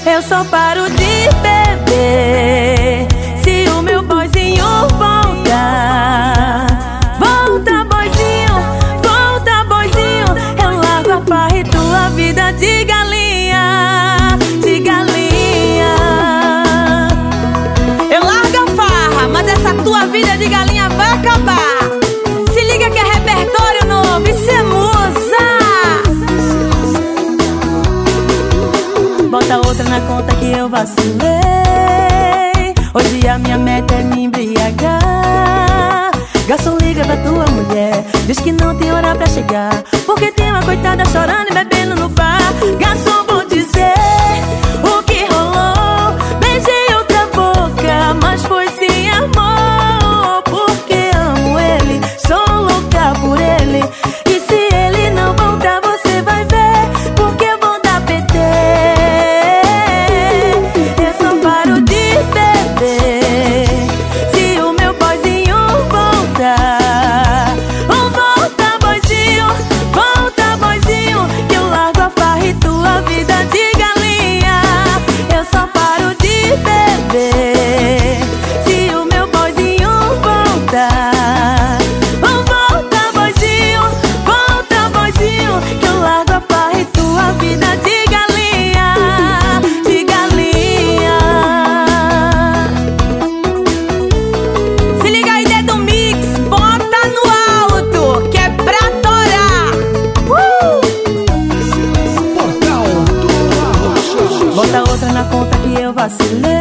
Eu só paro de beber se o meu boyzinho voltar. Volta, boyzinho, volta, boyzinho. Eu largo a farra e tua vida de galinha, de galinha. Eu largo a farra, mas essa tua vida de galinha vai acabar. Se liga que é repertório novo, isso é musa. Bota outra na conta que eu vacilei. Hoje a minha meta é me embriagar. Garçom, liga pra tua mulher, diz que não tem hora pra chegar, porque tem uma coitada chorando e bebendo no bar. Garçom, vou dizer o que rolou. Beijei outra boca, mas foi sem amor, porque amo ele, sou louca por ele. E se ele não voltar, você vai ver, porque eu vou dar PT. Eu só paro de beber se o meu boyzinho voltar. Oh, volta, boyzinho, que eu largo a farra e tua vida de galinha. Eu só paro de beber se o meu boyzinho voltar. Oh, volta, boyzinho, que eu largo a farra e tua vida de galinha, de galinha. Se liga aí, dedo mix, bota no alto, que é pra torar. Portal do Arrocha. Bota outra na conta que eu vacilei.